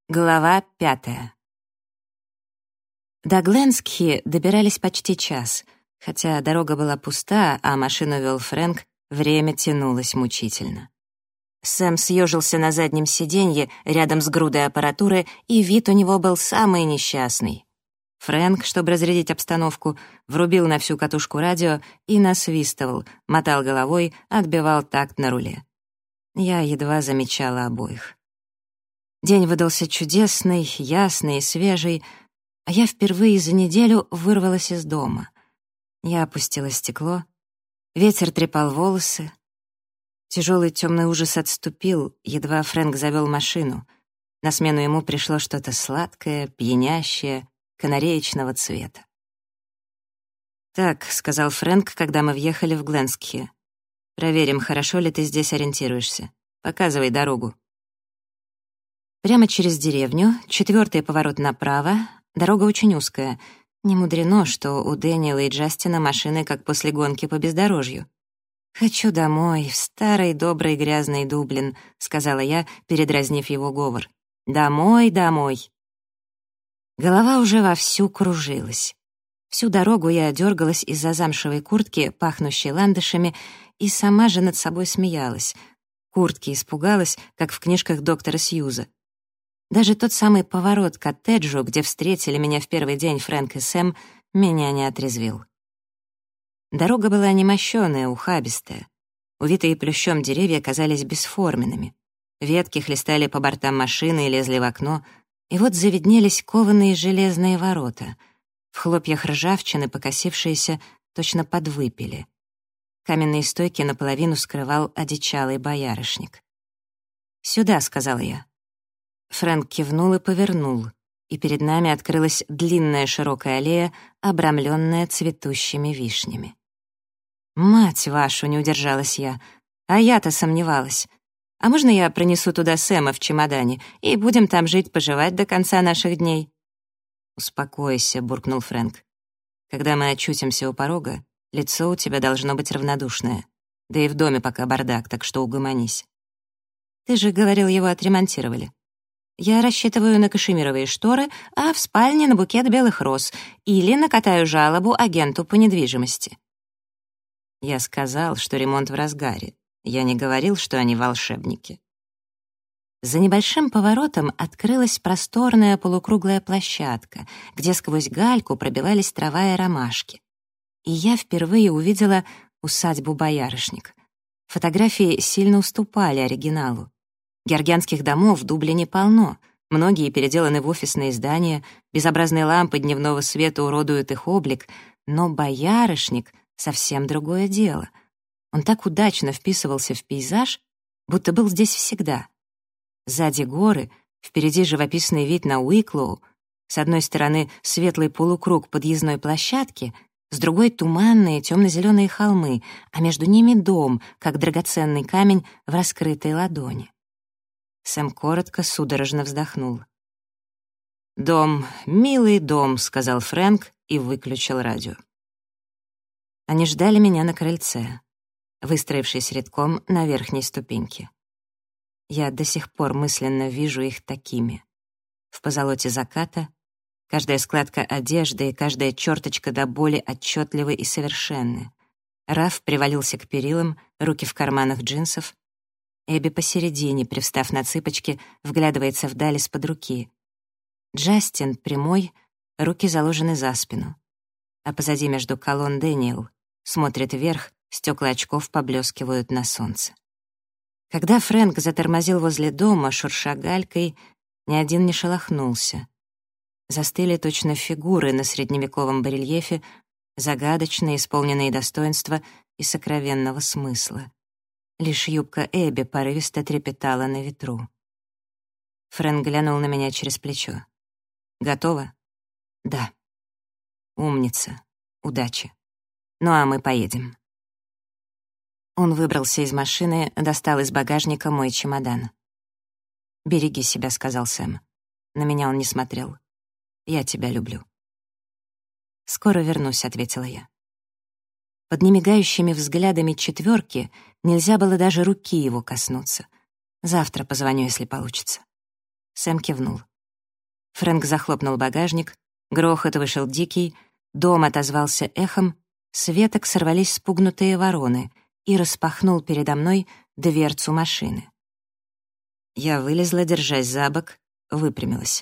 Глава 5. До Гленскхи добирались почти час. Хотя дорога была пуста, а машину вел Фрэнк, время тянулось мучительно. Сэм съежился на заднем сиденье рядом с грудой аппаратуры, и вид у него был самый несчастный. Фрэнк, чтобы разрядить обстановку, врубил на всю катушку радио и насвистывал, мотал головой, отбивал такт на руле. Я едва замечала обоих. День выдался чудесный, ясный и свежий, а я впервые за неделю вырвалась из дома. Я опустила стекло, ветер трепал волосы. Тяжелый темный ужас отступил, едва Фрэнк завел машину. На смену ему пришло что-то сладкое, пьянящее, канареечного цвета. «Так», — сказал Фрэнк, когда мы въехали в Гленскхи. «Проверим, хорошо ли ты здесь ориентируешься. Показывай дорогу». Прямо через деревню, 4-й поворот направо, дорога очень узкая. Не мудрено, что у Дэниела и Джастина машины как после гонки по бездорожью. «Хочу домой, в старый добрый грязный Дублин», — сказала я, передразнив его говор. «Домой, домой». Голова уже вовсю кружилась. Всю дорогу я дергалась из-за замшевой куртки, пахнущей ландышами, и сама же над собой смеялась. Куртки испугалась, как в книжках доктора Сьюза. Даже тот самый поворот к коттеджу, где встретили меня в первый день Фрэнк и Сэм, меня не отрезвил. Дорога была немощёная, ухабистая. Увитые плющом деревья казались бесформенными. Ветки хлестали по бортам машины и лезли в окно, и вот завиднелись кованые железные ворота. В хлопьях ржавчины, покосившиеся, точно подвыпили. Каменные стойки наполовину скрывал одичалый боярышник. «Сюда», — сказала я. Фрэнк кивнул и повернул, и перед нами открылась длинная широкая аллея, обрамленная цветущими вишнями. «Мать вашу!» — не удержалась я. А я-то сомневалась. «А можно я пронесу туда Сэма в чемодане, и будем там жить-поживать до конца наших дней?» «Успокойся», — буркнул Фрэнк. «Когда мы очутимся у порога, лицо у тебя должно быть равнодушное. Да и в доме пока бардак, так что угомонись». «Ты же говорил, его отремонтировали». «Я рассчитываю на кашемировые шторы, а в спальне на букет белых роз или накатаю жалобу агенту по недвижимости». Я сказал, что ремонт в разгаре. Я не говорил, что они волшебники. За небольшим поворотом открылась просторная полукруглая площадка, где сквозь гальку пробивались трава и ромашки. И я впервые увидела усадьбу Боярышник. Фотографии сильно уступали оригиналу. Георгианских домов в Дублине полно. Многие переделаны в офисные здания, безобразные лампы дневного света уродуют их облик, но Боярышник — совсем другое дело. Он так удачно вписывался в пейзаж, будто был здесь всегда. Сзади горы, впереди живописный вид на Уиклоу, с одной стороны светлый полукруг подъездной площадки, с другой — туманные темно-зеленые холмы, а между ними дом, как драгоценный камень в раскрытой ладони. Сэм коротко, судорожно вздохнул. «Дом, милый дом», — сказал Фрэнк и выключил радио. Они ждали меня на крыльце, выстроившись рядком на верхней ступеньке. Я до сих пор мысленно вижу их такими. В позолоте заката каждая складка одежды и каждая черточка до боли отчетливы и совершенны. Раф привалился к перилам, руки в карманах джинсов. Эбби посередине, привстав на цыпочки, вглядывается вдаль из-под руки. Джастин прямой, руки заложены за спину. А позади между колонн Дэниел смотрит вверх, стекла очков поблескивают на солнце. Когда Фрэнк затормозил возле дома, шурша галькой, ни один не шелохнулся. Застыли точно фигуры на средневековом барельефе, загадочные, исполненные достоинства и сокровенного смысла. Лишь юбка Эбби порывисто трепетала на ветру. Фрэнк глянул на меня через плечо. «Готова?» «Да». «Умница. Удачи. Ну а мы поедем». Он выбрался из машины, достал из багажника мой чемодан. «Береги себя», — сказал Сэм. На меня он не смотрел. «Я тебя люблю». «Скоро вернусь», — ответила я. Под немигающими взглядами четверки нельзя было даже руки его коснуться. «Завтра позвоню, если получится». Сэм кивнул. Фрэнк захлопнул багажник, грохот вышел дикий, дом отозвался эхом, с веток сорвались спугнутые вороны и распахнул передо мной дверцу машины. Я вылезла, держась за бок, выпрямилась.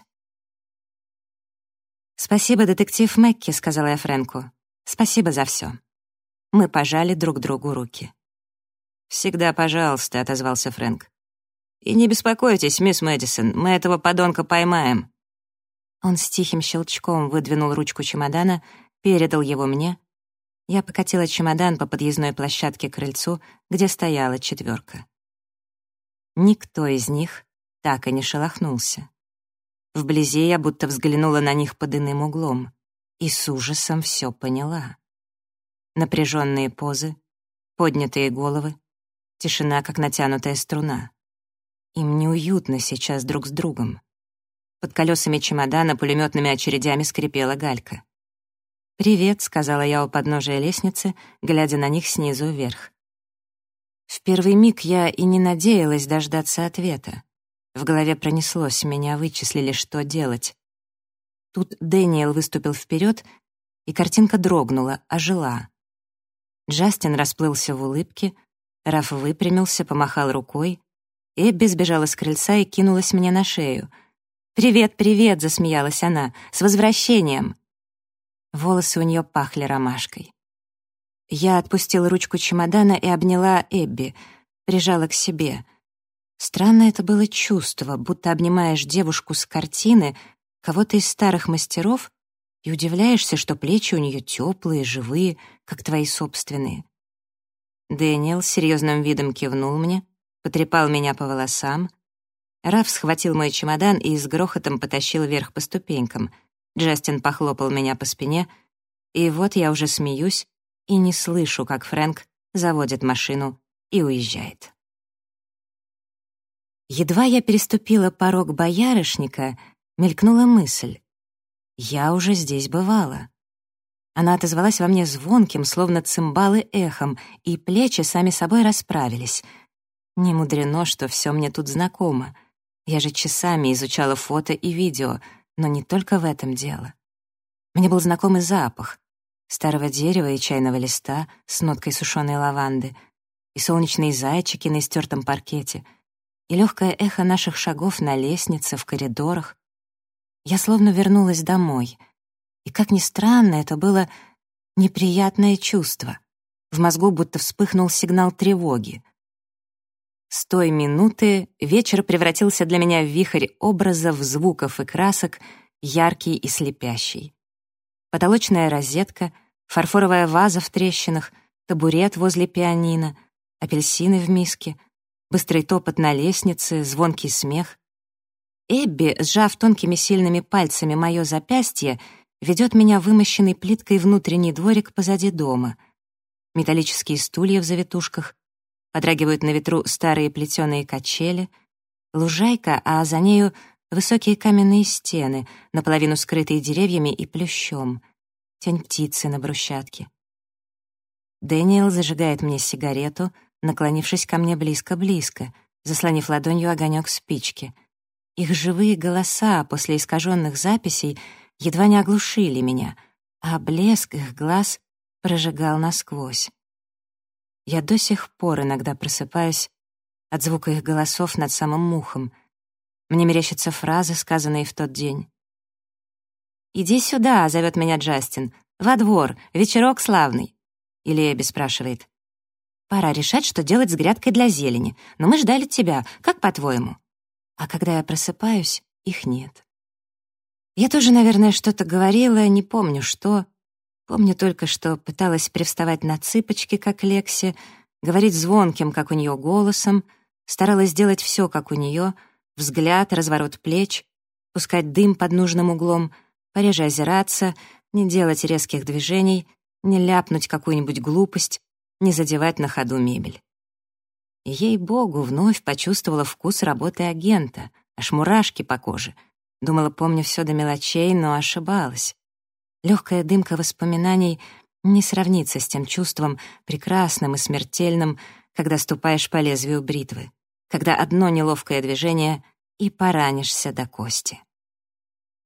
«Спасибо, детектив Мэкки», — сказала я Фрэнку. «Спасибо за все». Мы пожали друг другу руки. «Всегда пожалуйста», — отозвался Фрэнк. «И не беспокойтесь, мисс Мэдисон, мы этого подонка поймаем». Он с тихим щелчком выдвинул ручку чемодана, передал его мне. Я покатила чемодан по подъездной площадке к крыльцу, где стояла 4. Никто из них так и не шелохнулся. Вблизи я будто взглянула на них под иным углом и с ужасом все поняла. Напряженные позы, поднятые головы, тишина, как натянутая струна. Им неуютно сейчас друг с другом. Под колесами чемодана пулеметными очередями скрипела галька. «Привет», — сказала я у подножия лестницы, глядя на них снизу вверх. В первый миг я и не надеялась дождаться ответа. В голове пронеслось, меня вычислили, что делать. Тут Дэниел выступил вперед, и картинка дрогнула, ожила. Джастин расплылся в улыбке, Раф выпрямился, помахал рукой, Эбби сбежала с крыльца и кинулась мне на шею. «Привет, привет!» — засмеялась она. «С возвращением!» Волосы у нее пахли ромашкой. Я отпустила ручку чемодана и обняла Эбби, прижала к себе. Странное это было чувство, будто обнимаешь девушку с картины, кого-то из старых мастеров, и удивляешься, что плечи у нее теплые, живые, как твои собственные. Дэниел с серьезным видом кивнул мне, потрепал меня по волосам. Раф схватил мой чемодан и с грохотом потащил вверх по ступенькам. Джастин похлопал меня по спине, и вот я уже смеюсь и не слышу, как Фрэнк заводит машину и уезжает. Едва я переступила порог боярышника, мелькнула мысль. Я уже здесь бывала. Она отозвалась во мне звонким, словно цимбалы эхом, и плечи сами собой расправились. Не мудрено, что все мне тут знакомо. Я же часами изучала фото и видео, но не только в этом дело. Мне был знакомый запах старого дерева и чайного листа с ноткой сушеной лаванды, и солнечные зайчики на истертом паркете, и легкое эхо наших шагов на лестнице, в коридорах. Я словно вернулась домой. И, как ни странно, это было неприятное чувство. В мозгу будто вспыхнул сигнал тревоги. С той минуты вечер превратился для меня в вихрь образов, звуков и красок, яркий и слепящий. Потолочная розетка, фарфоровая ваза в трещинах, табурет возле пианино, апельсины в миске, быстрый топот на лестнице, звонкий смех. Эбби, сжав тонкими сильными пальцами мое запястье, ведет меня вымощенный плиткой внутренний дворик позади дома. Металлические стулья в завитушках, подрагивают на ветру старые плетеные качели, лужайка, а за нею высокие каменные стены, наполовину скрытые деревьями и плющом, тень птицы на брусчатке. Дэниел зажигает мне сигарету, наклонившись ко мне близко-близко, заслонив ладонью огонек спички. Их живые голоса после искаженных записей едва не оглушили меня, а блеск их глаз прожигал насквозь. Я до сих пор иногда просыпаюсь от звука их голосов над самым ухом. Мне мерещатся фразы, сказанные в тот день. «Иди сюда», — зовет меня Джастин, — «во двор, вечерок славный». Или Эбби спрашивает: «Пора решать, что делать с грядкой для зелени, но мы ждали тебя, как по-твоему?» А когда я просыпаюсь, их нет. Я тоже, наверное, что-то говорила, не помню что. Помню только, что пыталась привставать на цыпочки, как Лекси, говорить звонким, как у нее, голосом, старалась сделать все, как у нее, взгляд, разворот плеч, пускать дым под нужным углом, пореже озираться, не делать резких движений, не ляпнуть какую-нибудь глупость, не задевать на ходу мебель. И, ей-богу, вновь почувствовала вкус работы агента, аж мурашки по коже. Думала, помню все до мелочей, но ошибалась. Легкая дымка воспоминаний не сравнится с тем чувством, прекрасным и смертельным, когда ступаешь по лезвию бритвы, когда одно неловкое движение — и поранишься до кости.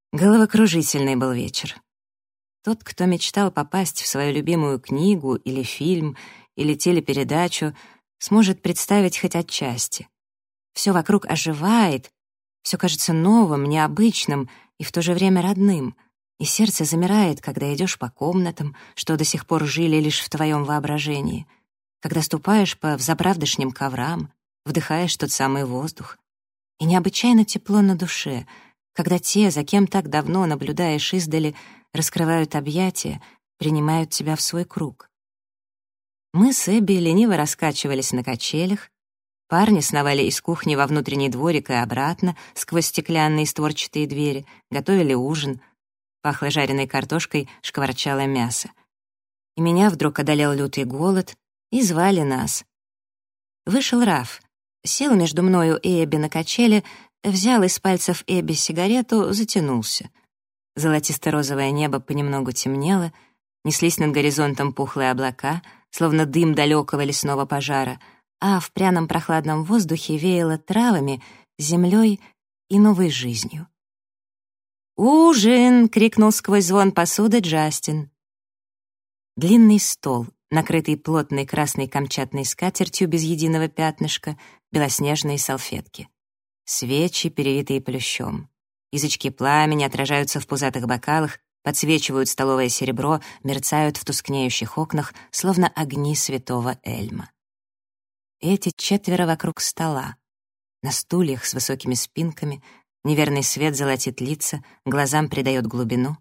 Головокружительный был вечер. Тот, кто мечтал попасть в свою любимую книгу или фильм, или телепередачу, сможет представить хоть отчасти. Все вокруг оживает, все кажется новым, необычным и в то же время родным, и сердце замирает, когда идешь по комнатам, что до сих пор жили лишь в твоем воображении, когда ступаешь по взаправдошним коврам, вдыхаешь тот самый воздух. И необычайно тепло на душе, когда те, за кем так давно наблюдаешь издали, раскрывают объятия, принимают тебя в свой круг. Мы с Эбби лениво раскачивались на качелях, парни сновали из кухни во внутренний дворик и обратно, сквозь стеклянные створчатые двери, готовили ужин. Пахло жареной картошкой, шкварчало мясо. И меня вдруг одолел лютый голод, и звали нас. Вышел Раф, сел между мною и Эбби на качели, взял из пальцев Эбби сигарету, затянулся. Золотисто-розовое небо понемногу темнело, неслись над горизонтом пухлые облака, словно дым далекого лесного пожара, а в пряном прохладном воздухе веяло травами, землей и новой жизнью. «Ужин!» — крикнул сквозь звон посуды Джастин. Длинный стол, накрытый плотной красной камчатной скатертью без единого пятнышка, белоснежные салфетки. Свечи, перевитые плющом. Язычки пламени отражаются в пузатых бокалах, подсвечивают столовое серебро, мерцают в тускнеющих окнах, словно огни святого Эльма. Эти четверо вокруг стола. На стульях с высокими спинками, неверный свет золотит лица, глазам придает глубину.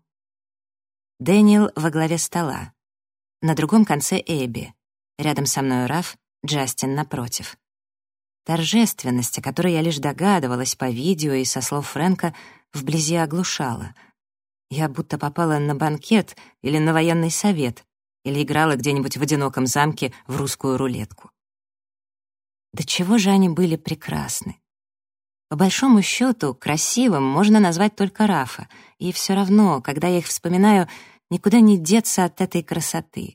Дэниел во главе стола. На другом конце Эбби. Рядом со мной Раф, Джастин напротив. Торжественность, о которой я лишь догадывалась по видео и со слов Фрэнка, вблизи оглушала. Я будто попала на банкет или на военный совет, или играла где-нибудь в одиноком замке в русскую рулетку. До чего же они были прекрасны. По большому счету, красивым можно назвать только Рафа, и все равно, когда я их вспоминаю, никуда не деться от этой красоты.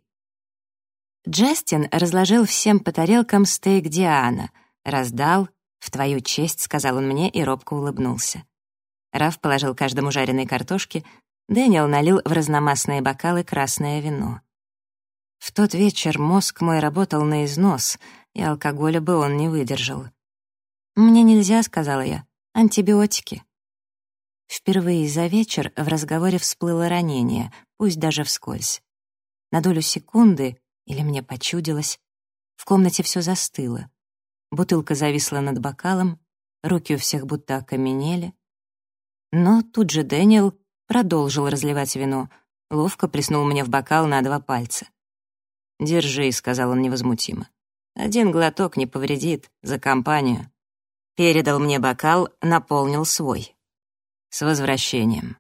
Джастин разложил всем по тарелкам стейк Диана, раздал, «В твою честь», — сказал он мне и робко улыбнулся. Раф положил каждому жареной картошки, Дэниел налил в разномастные бокалы красное вино. В тот вечер мозг мой работал на износ, и алкоголя бы он не выдержал. «Мне нельзя», — сказала я, — «антибиотики». Впервые за вечер в разговоре всплыло ранение, пусть даже вскользь. На долю секунды, или мне почудилось, в комнате все застыло. Бутылка зависла над бокалом, руки у всех будто окаменели. Но тут же Дэниел продолжил разливать вино, ловко плеснул мне в бокал на 2 пальца. «Держи», — сказал он невозмутимо. «1 глоток не повредит, за компанию». Передал мне бокал, наполнил свой. «С возвращением».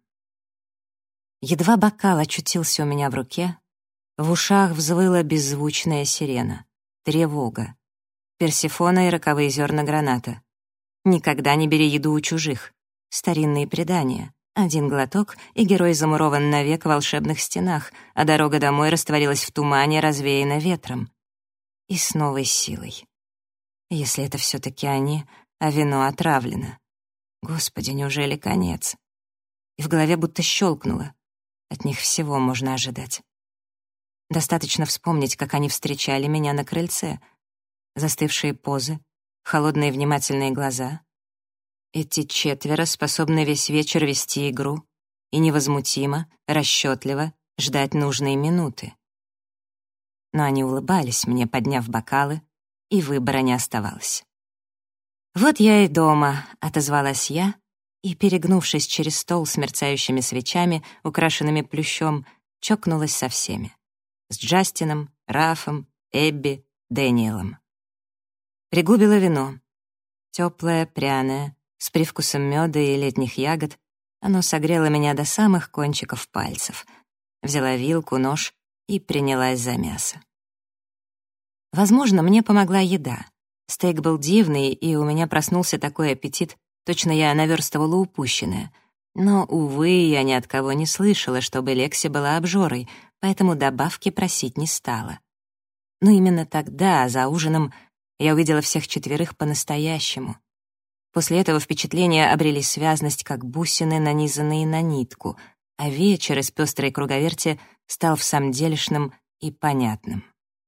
Едва бокал очутился у меня в руке, в ушах взвыла беззвучная сирена. Тревога. Персефона и роковые зерна граната. Никогда не бери еду у чужих. Старинные предания. 1 глоток, и герой замурован навек в волшебных стенах, а дорога домой растворилась в тумане, развеяна ветром. И с новой силой. Если это все-таки они, а вино отравлено. Господи, неужели конец? И в голове будто щелкнуло. От них всего можно ожидать. Достаточно вспомнить, как они встречали меня на крыльце. Застывшие позы, холодные внимательные глаза. Эти четверо способны весь вечер вести игру и невозмутимо, расчетливо ждать нужные минуты. Но они улыбались мне, подняв бокалы, и выбора не оставалось. «Вот я и дома», — отозвалась я, и, перегнувшись через стол с мерцающими свечами, украшенными плющом, чокнулась со всеми. С Джастином, Рафом, Эбби, Дэниелом. Пригубила вино. Теплое, пряное, с привкусом меда и летних ягод, оно согрело меня до самых кончиков пальцев. Взяла вилку, нож и принялась за мясо. Возможно, мне помогла еда. Стейк был дивный, и у меня проснулся такой аппетит, точно я наверстывала упущенное. Но, увы, я ни от кого не слышала, чтобы Лекси была обжорой, поэтому добавки просить не стала. Но именно тогда, за ужином, я увидела всех четверых по-настоящему. После этого впечатления обрели связность, как бусины, нанизанные на нитку, а вечер из пестрой круговерти стал всамделишным и понятным.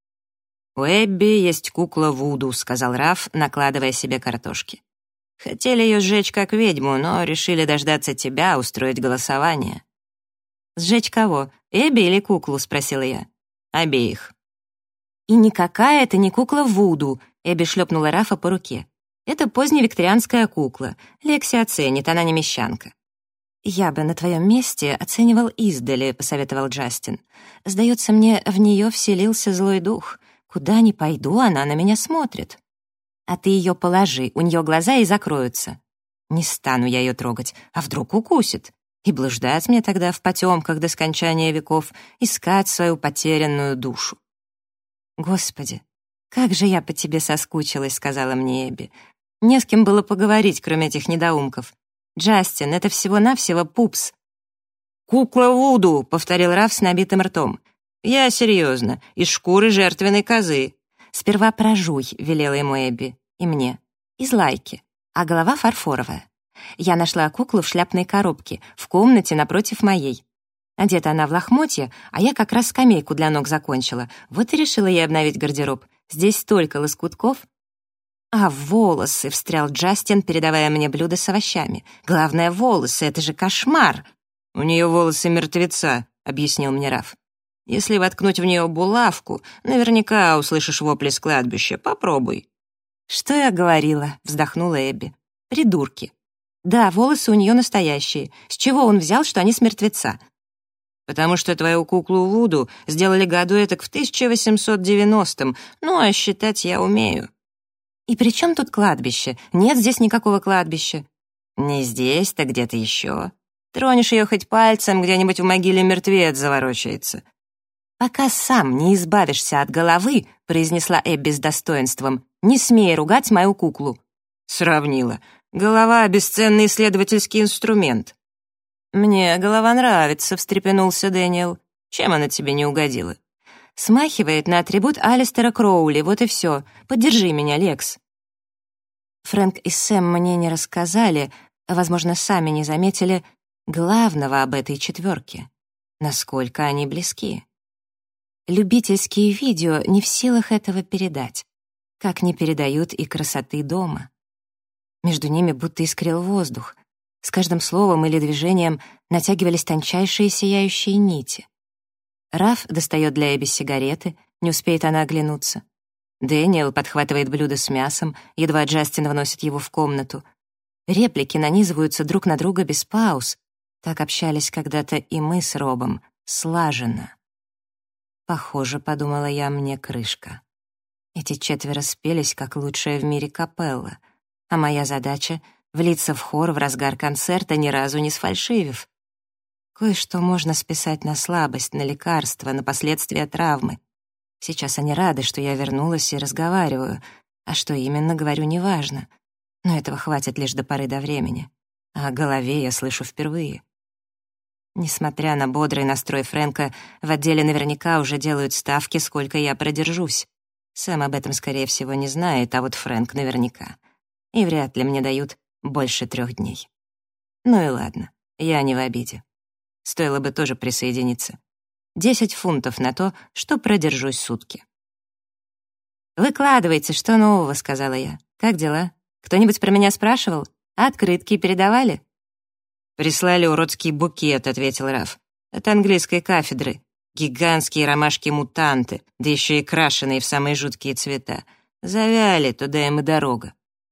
«У Эбби есть кукла Вуду», — сказал Раф, накладывая себе картошки. «Хотели ее сжечь как ведьму, но решили дождаться тебя, устроить голосование». «Сжечь кого? Эбби или куклу?» — спросила я. «Обеих». «И никакая это не кукла Вуду», — Эбби шлепнула Рафа по руке. «Это поздневикторианская кукла. Лекси оценит, она не мещанка». «Я бы на твоем месте оценивал издали», — посоветовал Джастин. «Сдается мне, в нее вселился злой дух. Куда ни пойду, она на меня смотрит». «А ты ее положи, у нее глаза и закроются». «Не стану я ее трогать, а вдруг укусит? И блуждать мне тогда в потемках до скончания веков, искать свою потерянную душу». «Господи, как же я по тебе соскучилась», — сказала мне Эбби. «Не с кем было поговорить, кроме этих недоумков. Джастин, это всего-навсего пупс». «Кукла Вуду», — повторил Раф с набитым ртом. «Я серьезно, из шкуры жертвенной козы». «Сперва прожуй», — велела ему Эбби, и мне, из лайки, а голова фарфоровая. Я нашла куклу в шляпной коробке, в комнате напротив моей. Одета она в лохмотья, а я как раз скамейку для ног закончила. Вот и решила ей обновить гардероб. Здесь столько лоскутков. «А волосы!» — встрял Джастин, передавая мне блюдо с овощами. «Главное, волосы, это же кошмар!» «У нее волосы мертвеца», — объяснил мне Раф. «Если воткнуть в нее булавку, наверняка услышишь вопли с кладбища. Попробуй». «Что я говорила?» — вздохнула Эбби. «Придурки. Да, волосы у нее настоящие. С чего он взял, что они с мертвеца?» «Потому что твою куклу Вуду сделали году этак в 1890-м, ну а считать я умею». «И при чем тут кладбище? Нет здесь никакого кладбища». «Не здесь, так где-то еще. Тронешь ее хоть пальцем, где-нибудь в могиле мертвец заворочается». «Пока сам не избавишься от головы», — произнесла Эбби с достоинством, «не смей ругать мою куклу». «Сравнила. Голова — бесценный исследовательский инструмент». «Мне голова нравится», — встрепенулся Дэниел. «Чем она тебе не угодила?» «Смахивает на атрибут Алистера Кроули, вот и все. Поддержи меня, Лекс». Фрэнк и Сэм мне не рассказали, а, возможно, сами не заметили главного об этой четверке. Насколько они близки. Любительские видео не в силах этого передать, как не передают и красоты дома. Между ними будто искрил воздух. С каждым словом или движением натягивались тончайшие сияющие нити. Раф достает для Эбби сигареты, не успеет она оглянуться. Дэниел подхватывает блюдо с мясом, едва Джастин вносит его в комнату. Реплики нанизываются друг на друга без пауз. Так общались когда-то и мы с Робом, слаженно. Похоже, подумала я, мне крышка. Эти четверо спелись, как лучшая в мире капелла, а моя задача — влиться в хор в разгар концерта, ни разу не сфальшивив. Кое-что можно списать на слабость, на лекарства, на последствия травмы. Сейчас они рады, что я вернулась и разговариваю, а что именно, говорю, неважно. Но этого хватит лишь до поры до времени. А о голове я слышу впервые. Несмотря на бодрый настрой Фрэнка, в отделе наверняка уже делают ставки, сколько я продержусь. Сэм об этом, скорее всего, не знает, а вот Фрэнк наверняка. И вряд ли мне дают больше 3 дней. Ну и ладно, я не в обиде. Стоило бы тоже присоединиться. 10 фунтов на то, что продержусь сутки. «Выкладывайте, что нового», — сказала я. «Как дела? Кто-нибудь про меня спрашивал? Открытки передавали?» «Прислали уродский букет», — ответил Раф. «От английской кафедры. Гигантские ромашки-мутанты, да еще и крашеные в самые жуткие цвета. Завяли, туда им и дорога».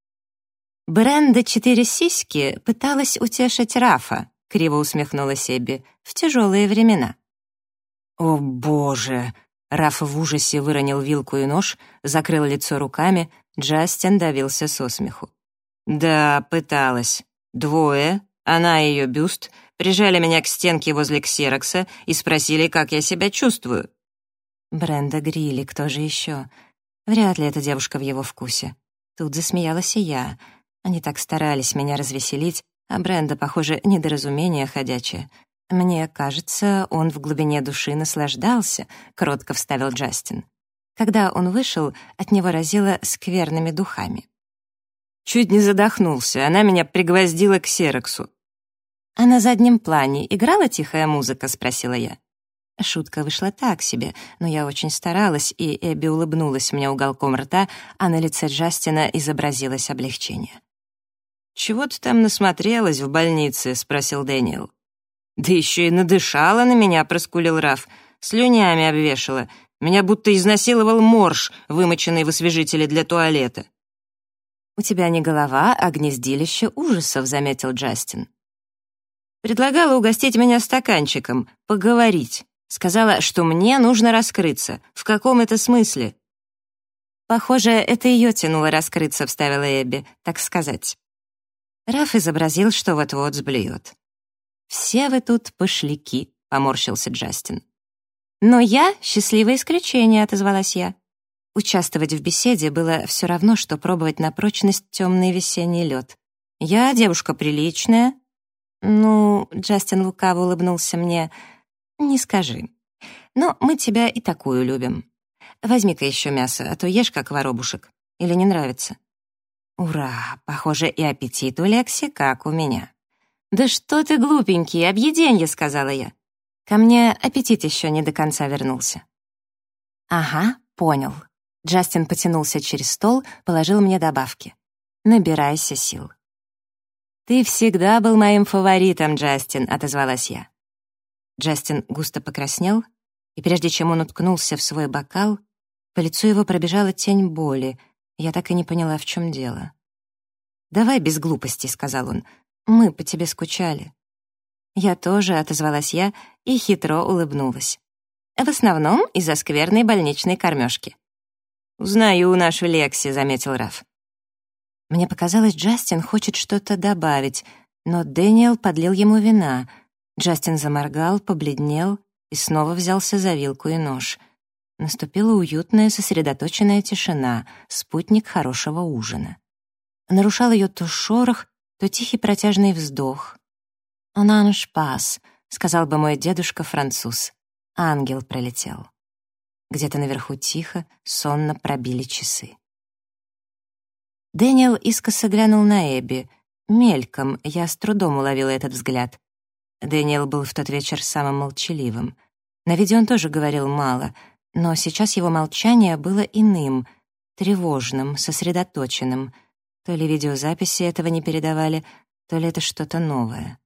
«Бренда 4 сиськи пыталась утешить Рафа», — криво усмехнулась Эбби, — «в тяжелые времена». «О, боже!» Раф в ужасе выронил вилку и нож, закрыл лицо руками, Джастин давился со смеху. «Да, пыталась. 2, она и ее бюст, прижали меня к стенке возле ксерокса и спросили, как я себя чувствую». Бренда Грилли, кто же еще? Вряд ли эта девушка в его вкусе. Тут засмеялась и я. Они так старались меня развеселить, а Бренда, похоже, недоразумение ходячее. «Мне кажется, он в глубине души наслаждался», — кротко вставил Джастин. Когда он вышел, от него разило скверными духами. Чуть не задохнулся, она меня пригвоздила к ксероксу. «А на заднем плане играла тихая музыка?» — спросила я. Шутка вышла так себе, но я очень старалась, и Эбби улыбнулась мне уголком рта, а на лице Джастина изобразилось облегчение. «Чего ты там насмотрелась в больнице?» — спросил Дэниел. «Да еще и надышала на меня», — проскулил Раф. «Слюнями обвешала. Меня будто изнасиловал морж, вымоченный в освежителе для туалета». «У тебя не голова, а гнездилище ужасов», — заметил Джастин. «Предлагала угостить меня стаканчиком, поговорить. Сказала, что мне нужно раскрыться. В каком это смысле?» «Похоже, это ее тянуло раскрыться», — вставила Эбби, так сказать. Раф изобразил, что вот-вот сблюет. «Все вы тут пошляки», — поморщился Джастин. «Но я — счастливое исключение», — отозвалась я. Участвовать в беседе было все равно, что пробовать на прочность темный весенний лед. «Я девушка приличная». «Ну», — Джастин лукаво улыбнулся мне, — «не скажи. Но мы тебя и такую любим. Возьми-ка еще мясо, а то ешь как воробушек. Или не нравится?» «Ура! Похоже, и аппетит у Лекси, как у меня». «Да что ты глупенький, объеденье», — сказала я. Ко мне аппетит еще не до конца вернулся. «Ага, понял». Джастин потянулся через стол, положил мне добавки. «Набирайся сил». «Ты всегда был моим фаворитом, Джастин», — отозвалась я. Джастин густо покраснел, и прежде чем он уткнулся в свой бокал, по лицу его пробежала тень боли. Я так и не поняла, в чем дело. «Давай без глупостей», — сказал он. «Мы по тебе скучали». «Я тоже», — отозвалась я и хитро улыбнулась. «В основном из-за скверной больничной кормежки». «Узнаю нашу Лекси», — заметил Раф. Мне показалось, Джастин хочет что-то добавить, но Дэниел подлил ему вина. Джастин заморгал, побледнел и снова взялся за вилку и нож. Наступила уютная, сосредоточенная тишина, спутник хорошего ужина. Нарушал ее то шорох, то тихий протяжный вздох. «Он анж пас», — сказал бы мой дедушка-француз. Ангел пролетел. Где-то наверху тихо, сонно пробили часы. Дэниел искоса глянул на Эбби. Мельком, я с трудом уловила этот взгляд. Дэниел был в тот вечер самым молчаливым. На видео он тоже говорил мало, но сейчас его молчание было иным, тревожным, сосредоточенным. То ли видеозаписи этого не передавали, то ли это что-то новое.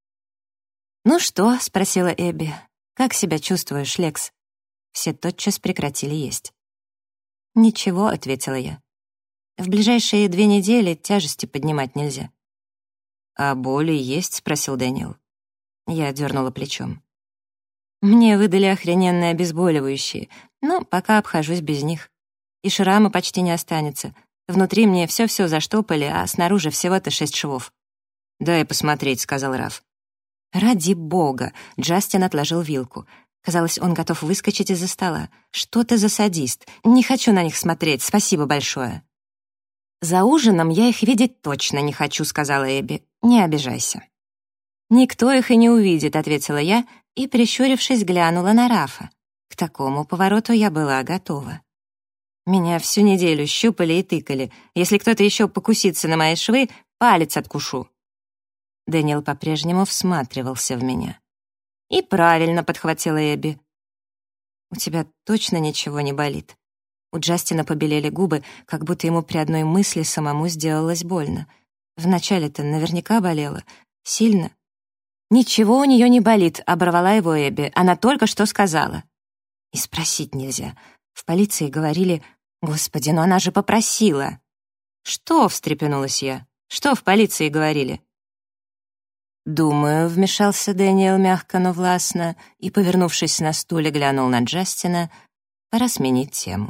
«Ну что?» — спросила Эбби. «Как себя чувствуешь, Лекс?» Все тотчас прекратили есть. «Ничего», — ответила я. «В ближайшие 2 недели тяжести поднимать нельзя». «А боли есть?» — спросил Дэниел. Я дернула плечом. «Мне выдали охрененные обезболивающие, но пока обхожусь без них. И шрама почти не останется. Внутри мне все-все заштопали, а снаружи всего-то 6 швов». «Дай посмотреть», — сказал Раф. «Ради бога!» — Джастин отложил вилку. Казалось, он готов выскочить из-за стола. «Что ты за садист? Не хочу на них смотреть, спасибо большое». «За ужином я их видеть точно не хочу», — сказала Эбби. «Не обижайся». «Никто их и не увидит», — ответила я и, прищурившись, глянула на Рафа. К такому повороту я была готова. Меня всю неделю щупали и тыкали. Если кто-то еще покусится на мои швы, палец откушу. Дэниел по-прежнему всматривался в меня. «И правильно», — подхватила Эбби. «У тебя точно ничего не болит?» У Джастина побелели губы, как будто ему при одной мысли самому сделалось больно. Вначале-то наверняка болело. Сильно. «Ничего у нее не болит», — оборвала его Эбби. «Она только что сказала». И спросить нельзя. В полиции говорили: «Господи, но она же попросила». «Что?» — встрепенулась я. «Что в полиции говорили?» «Думаю», — вмешался Дэниел мягко, но властно, и, повернувшись на стуле, глянул на Джастина. «Пора сменить тему».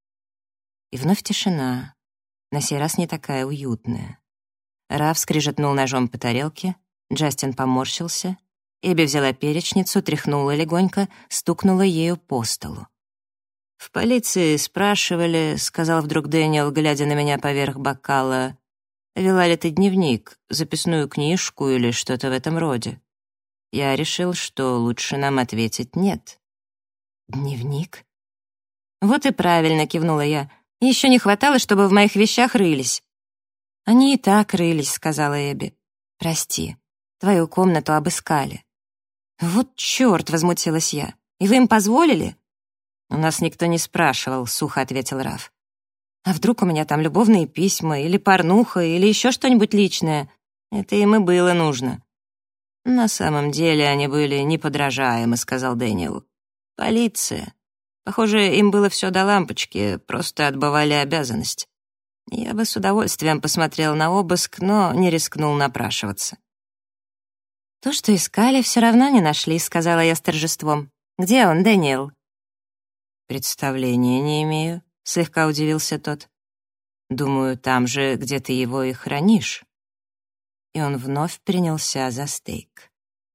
И вновь тишина, на сей раз не такая уютная. Раф скрижетнул ножом по тарелке, Джастин поморщился, Эбби взяла перечницу, тряхнула легонько, стукнула ею по столу. «В полиции спрашивали», — сказал вдруг Дэниел, глядя на меня поверх бокала, «вела ли ты дневник, записную книжку или что-то в этом роде?» Я решил, что лучше нам ответить «нет». «Дневник?» «Вот и правильно», — кивнула я. «Еще не хватало, чтобы в моих вещах рылись». «Они и так рылись», — сказала Эбби. «Прости, твою комнату обыскали». «Вот чёрт!» — возмутилась я. «И вы им позволили?» «У нас никто не спрашивал», — сухо ответил Раф. «А вдруг у меня там любовные письма, или порнуха, или ещё что-нибудь личное? Это им и было нужно». «На самом деле они были неподражаемы», — сказал Дэниел. «Полиция. Похоже, им было всё до лампочки, просто отбывали обязанность. Я бы с удовольствием посмотрел на обыск, но не рискнул напрашиваться». «То, что искали, всё равно не нашли», — сказала я с торжеством. «Где он, Дэниел?» «Представления не имею», — слегка удивился тот. «Думаю, там же, где ты его и хранишь». И он вновь принялся за стейк.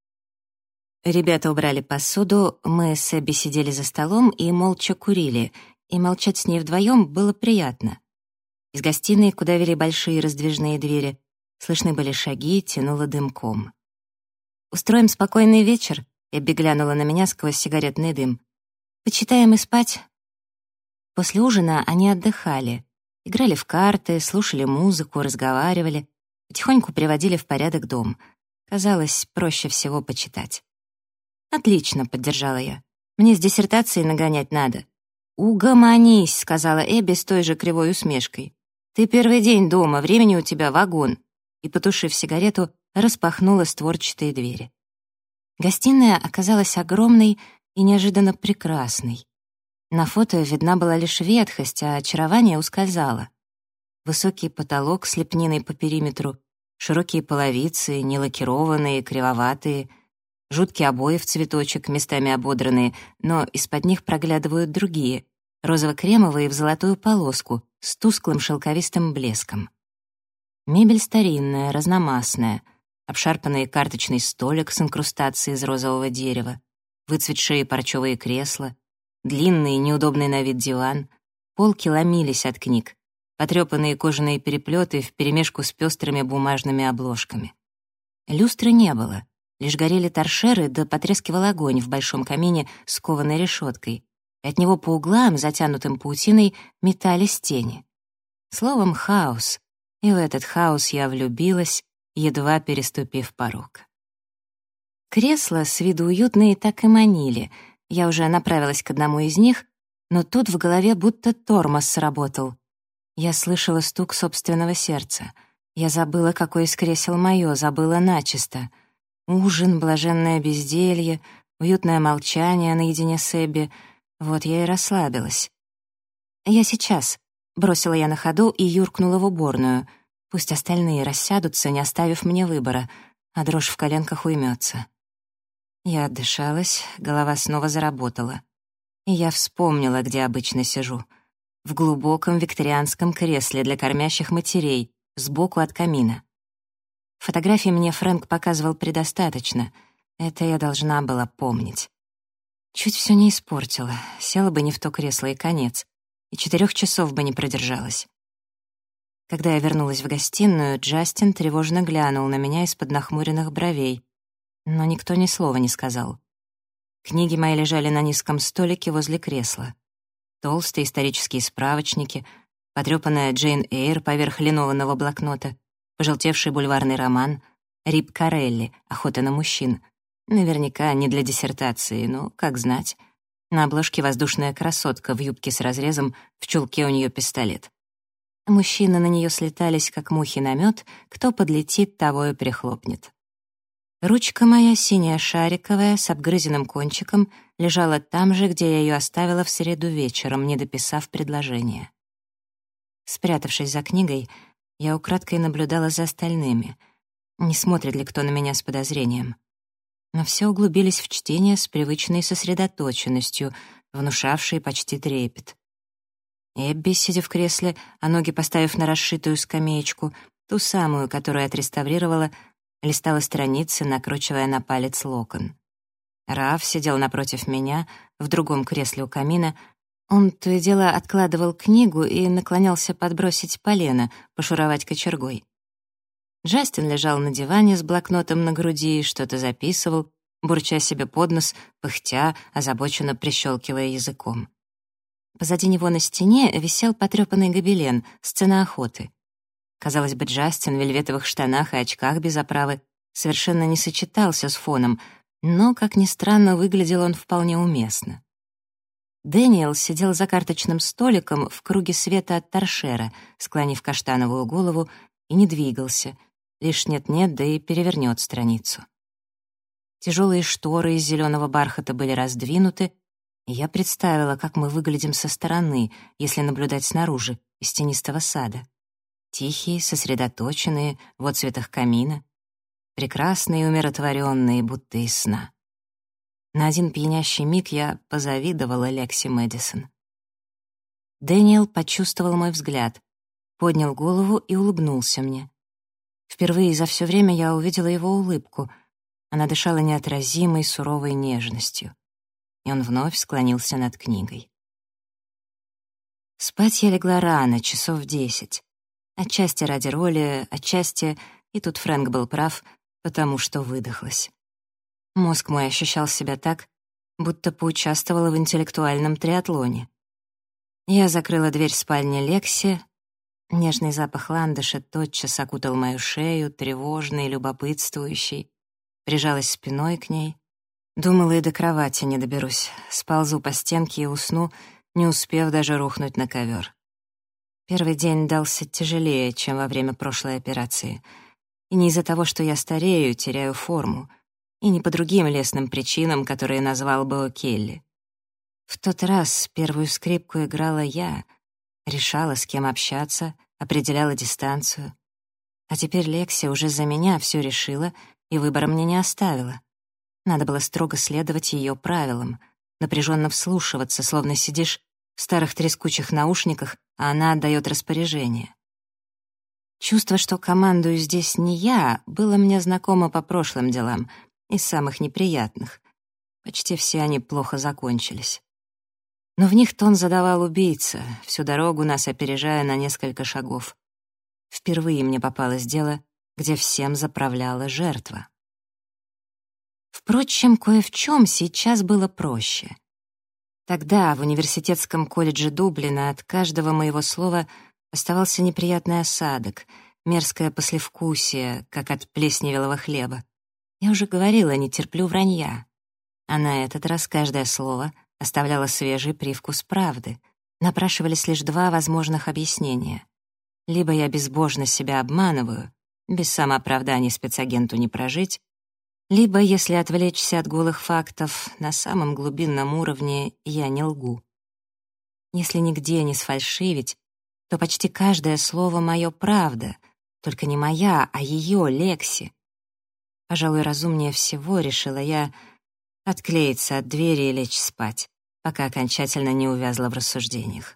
Ребята убрали посуду, мы с Эбби сидели за столом и молча курили, и молчать с ней вдвоем было приятно. Из гостиной, куда вели большие раздвижные двери, слышны были шаги, тянуло дымком. «Устроим спокойный вечер», — Эбби глянула на меня сквозь сигаретный дым. «Почитаем и спать». После ужина они отдыхали, играли в карты, слушали музыку, разговаривали, потихоньку приводили в порядок дом. Казалось, проще всего почитать. «Отлично», — поддержала я. «Мне с диссертацией нагонять надо». «Угомонись», — сказала Эбби с той же кривой усмешкой. «Ты первый день дома, времени у тебя вагон». И, потушив сигарету, распахнула створчатые двери. Гостиная оказалась огромной и неожиданно прекрасной. На фото видна была лишь ветхость, а очарование ускользало. Высокий потолок с лепниной по периметру, широкие половицы, нелакированные, кривоватые, жуткие обои в цветочек, местами ободранные, но из-под них проглядывают другие, розово-кремовые в золотую полоску, с тусклым шелковистым блеском. Мебель старинная, разномастная, обшарпанный карточный столик с инкрустацией из розового дерева, выцветшие парчевые кресла, длинный неудобный на вид диван, полки ломились от книг, потрёпанные кожаные переплеты вперемешку с пестрыми бумажными обложками. Люстры не было, лишь горели торшеры, да потрескивал огонь в большом камине с кованой решеткой, и от него по углам, затянутым паутиной, метались тени. Словом, хаос, и в этот хаос я влюбилась, едва переступив порог. Кресла с виду уютные так и манили. Я уже направилась к одному из них, но тут в голове будто тормоз сработал. Я слышала стук собственного сердца. Я забыла, какое из кресел моё, забыла начисто. Ужин, блаженное безделье, уютное молчание наедине с Эбби. Вот я и расслабилась. «Я сейчас», — бросила я на ходу и юркнула в уборную. Пусть остальные рассядутся, не оставив мне выбора, а дрожь в коленках уймется. Я отдышалась, голова снова заработала. И я вспомнила, где обычно сижу. В глубоком викторианском кресле для кормящих матерей, сбоку от камина. Фотографии мне Фрэнк показывал предостаточно. Это я должна была помнить. Чуть всё не испортила. Села бы не в то кресло и конец. И 4 часов бы не продержалась. Когда я вернулась в гостиную, Джастин тревожно глянул на меня из-под нахмуренных бровей. Но никто ни слова не сказал. Книги мои лежали на низком столике возле кресла. Толстые исторические справочники, потрёпанная Джейн Эйр поверх линованного блокнота, пожелтевший бульварный роман, Рип Карелли «Охота на мужчин». Наверняка не для диссертации, но как знать. На обложке воздушная красотка в юбке с разрезом, в чулке у неё пистолет. Мужчины на неё слетались, как мухи на мёд, кто подлетит, того и прихлопнет. Ручка моя, синяя шариковая, с обгрызенным кончиком, лежала там же, где я её оставила в среду вечером, не дописав предложение. Спрятавшись за книгой, я украдкой наблюдала за остальными. Не смотрит ли кто на меня с подозрением? Но все углубились в чтение с привычной сосредоточенностью, внушавшей почти трепет. Эбби, сидя в кресле, а ноги поставив на расшитую скамеечку, ту самую, которую отреставрировала, листала страницы, накручивая на палец локон. Раф сидел напротив меня, в другом кресле у камина. Он то и дело откладывал книгу и наклонялся подбросить полено, пошуровать кочергой. Джастин лежал на диване с блокнотом на груди и что-то записывал, бурча себе под нос, пыхтя, озабоченно прищелкивая языком. Позади него на стене висел потрёпанный гобелен «Сцена охоты». Казалось бы, Джастин в вельветовых штанах и очках без оправы совершенно не сочетался с фоном, но, как ни странно, выглядел он вполне уместно. Дэниел сидел за карточным столиком в круге света от торшера, склонив каштановую голову, и не двигался, лишь нет-нет, да и перевернет страницу. Тяжелые шторы из зеленого бархата были раздвинуты, и я представила, как мы выглядим со стороны, если наблюдать снаружи, из тенистого сада. Тихие, сосредоточенные, в отцветах камина, прекрасные и умиротворенные, будто из сна. На один пьянящий миг я позавидовала Лекси Мэдисон. Дэниел почувствовал мой взгляд, поднял голову и улыбнулся мне. Впервые за все время я увидела его улыбку. Она дышала неотразимой, суровой нежностью. И он вновь склонился над книгой. Спать я легла рано, часов в 10. Отчасти ради роли, отчасти, и тут Фрэнк был прав, потому что выдохлась. Мозг мой ощущал себя так, будто поучаствовала в интеллектуальном триатлоне. Я закрыла дверь спальни Лекси. Нежный запах ландыша тотчас окутал мою шею, тревожный, любопытствующий. Прижалась спиной к ней. Думала, и до кровати не доберусь. Сползу по стенке и усну, не успев даже рухнуть на ковер. Первый день дался тяжелее, чем во время прошлой операции. И не из-за того, что я старею, теряю форму, и не по другим лестным причинам, которые назвал бы О'Келли. В тот раз первую скрипку играла я, решала, с кем общаться, определяла дистанцию. А теперь Лекси уже за меня все решила и выбора мне не оставила. Надо было строго следовать ее правилам, напряженно вслушиваться, словно сидишь в старых трескучих наушниках, а она отдает распоряжение. Чувство, что командую здесь не я, было мне знакомо по прошлым делам, из самых неприятных. Почти все они плохо закончились. Но в них тон задавал убийца, всю дорогу нас опережая на несколько шагов. Впервые мне попалось дело, где всем заправляла жертва. Впрочем, кое в чем сейчас было проще. Тогда в университетском колледже Дублина от каждого моего слова оставался неприятный осадок, мерзкое послевкусие, как от плесневелого хлеба. Я уже говорила, не терплю вранья. А на этот раз каждое слово оставляло свежий привкус правды. Напрашивались лишь два возможных объяснения. Либо я безбожно себя обманываю, без самооправданий спецагенту не прожить, либо, если отвлечься от голых фактов, на самом глубинном уровне я не лгу. Если нигде не сфальшивить, то почти каждое слово — мое правда, только не моя, а ее, Лекси. Пожалуй, разумнее всего, решила я, отклеиться от двери и лечь спать, пока окончательно не увязла в рассуждениях.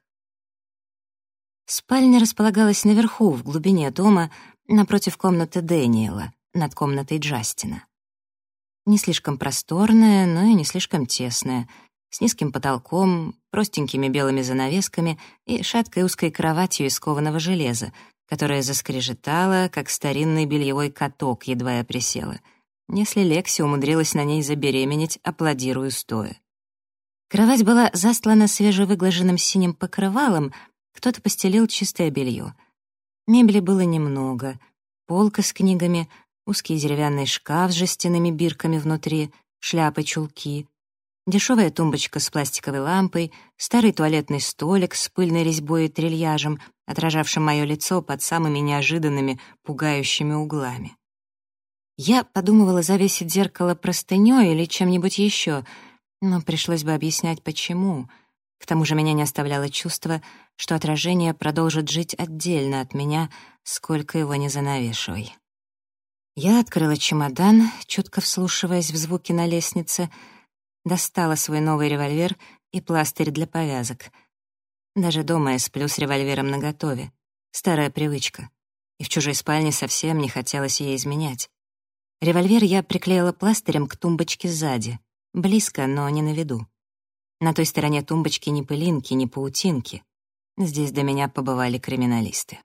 Спальня располагалась наверху, в глубине дома, напротив комнаты Дэниела, над комнатой Джастина. Не слишком просторная, но и не слишком тесная, с низким потолком, простенькими белыми занавесками и шаткой узкой кроватью из кованого железа, которая заскрежетала, как старинный бельевой каток, едва я присела. Если Лекси умудрилась на ней забеременеть, аплодирую стоя. Кровать была застлана свежевыглаженным синим покрывалом, кто-то постелил чистое белье. Мебели было немного. Полка с книгами, узкий деревянный шкаф с жестяными бирками внутри, шляпы-чулки, дешевая тумбочка с пластиковой лампой, старый туалетный столик с пыльной резьбой и трильяжем, отражавшим мое лицо под самыми неожиданными, пугающими углами. Я подумывала завесить зеркало простынёй или чем-нибудь еще, но пришлось бы объяснять, почему. К тому же меня не оставляло чувство, что отражение продолжит жить отдельно от меня, сколько его ни занавешивай. Я открыла чемодан, чутко вслушиваясь в звуки на лестнице, достала свой новый револьвер и пластырь для повязок. Даже дома я сплю с револьвером наготове. Старая привычка. И в чужой спальне совсем не хотелось ей изменять. Револьвер я приклеила пластырем к тумбочке сзади. Близко, но не на виду. На той стороне тумбочки ни пылинки, ни паутинки. Здесь до меня побывали криминалисты.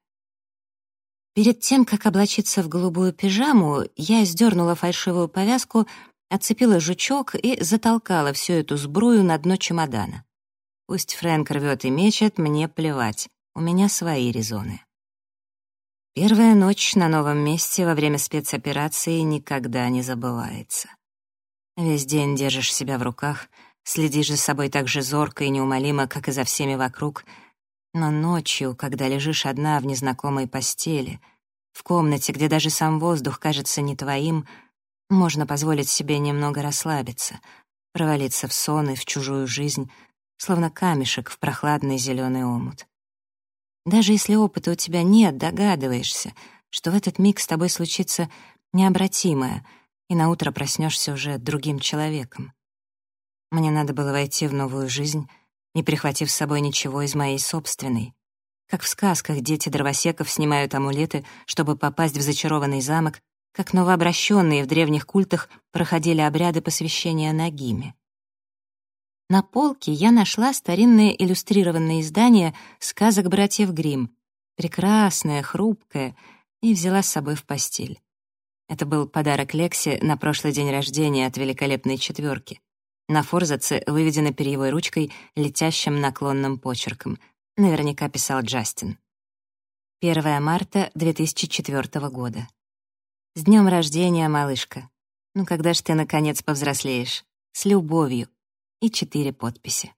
Перед тем, как облачиться в голубую пижаму, я сдернула фальшивую повязку, отцепила жучок и затолкала всю эту сбрую на дно чемодана. Пусть Фрэнк рвет и мечет, мне плевать, у меня свои резоны. Первая ночь на новом месте во время спецоперации никогда не забывается. Весь день держишь себя в руках, следишь за собой так же зорко и неумолимо, как и за всеми вокруг, но ночью, когда лежишь одна в незнакомой постели, в комнате, где даже сам воздух кажется не твоим, можно позволить себе немного расслабиться, провалиться в сон и в чужую жизнь, словно камешек в прохладный зеленый омут. Даже если опыта у тебя нет, догадываешься, что в этот миг с тобой случится необратимое, и наутро проснешься уже другим человеком. Мне надо было войти в новую жизнь, не прихватив с собой ничего из моей собственной. Как в сказках дети дровосеков снимают амулеты, чтобы попасть в зачарованный замок, как новообращенные в древних культах проходили обряды посвящения Нагиме. На полке я нашла старинное иллюстрированное издание сказок братьев Гримм, прекрасное, хрупкое, и взяла с собой в постель. Это был подарок Лексе на прошлый день рождения от великолепной четверки. На форзаце выведено перьевой ручкой летящим наклонным почерком. Наверняка писал Джастин. 1 марта 2004 года. С днем рождения, малышка. Ну когда ж ты, наконец, повзрослеешь? С любовью. И 4 подписи.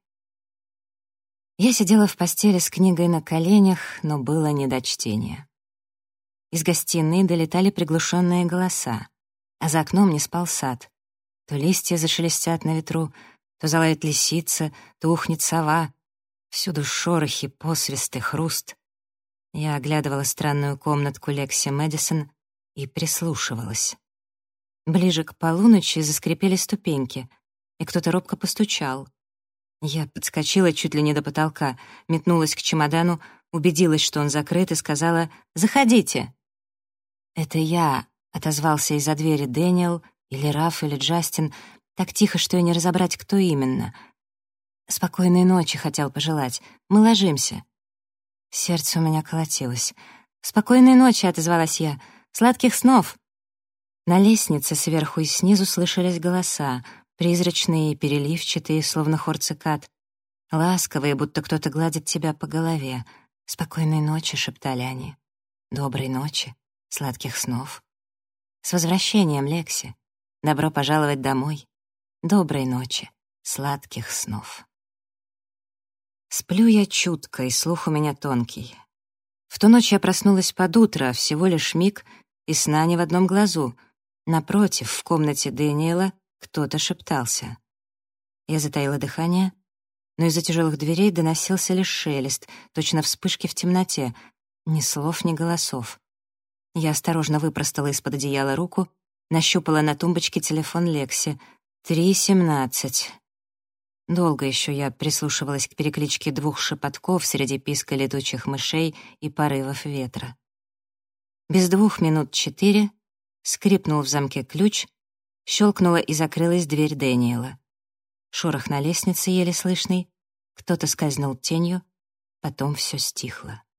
Я сидела в постели с книгой на коленях, но было не до чтения. Из гостиной долетали приглушенные голоса, а за окном не спал сад. То листья зашелестят на ветру, то залает лисица, то ухнет сова. Всюду шорохи, посвисты, хруст. Я оглядывала странную комнатку Лекси Мэдисон и прислушивалась. Ближе к полуночи заскрипели ступеньки, и кто-то робко постучал. Я подскочила чуть ли не до потолка, метнулась к чемодану, убедилась, что он закрыт, и сказала «Заходите». «Это я», — отозвался из-за двери Дэниел, или Раф, или Джастин, так тихо, что и не разобрать, кто именно. «Спокойной ночи», — хотел пожелать. «Мы ложимся». Сердце у меня колотилось. «Спокойной ночи», — отозвалась я. «Сладких снов». На лестнице сверху и снизу слышались голоса, призрачные и переливчатые, словно хор цикад, ласковые, будто кто-то гладит тебя по голове. «Спокойной ночи», — шептали они. «Доброй ночи, сладких снов». «С возвращением, Лекси. Добро пожаловать домой. Доброй ночи, сладких снов». Сплю я чутко, и слух у меня тонкий. В ту ночь я проснулась под утро, всего лишь миг, и сна не в одном глазу. Напротив, в комнате Дэниела кто-то шептался. Я затаила дыхание, но из-за тяжелых дверей доносился лишь шелест, точно вспышки в темноте, ни слов, ни голосов. Я осторожно выпростала из-под одеяла руку, нащупала на тумбочке телефон Лекси. 3:17. Долго еще я прислушивалась к перекличке 2 шепотков среди писка летучих мышей и порывов ветра. Без 2 минут 4 скрипнул в замке ключ, щелкнула и закрылась дверь Дэниела. Шорох на лестнице еле слышный, кто-то скользнул тенью, потом все стихло.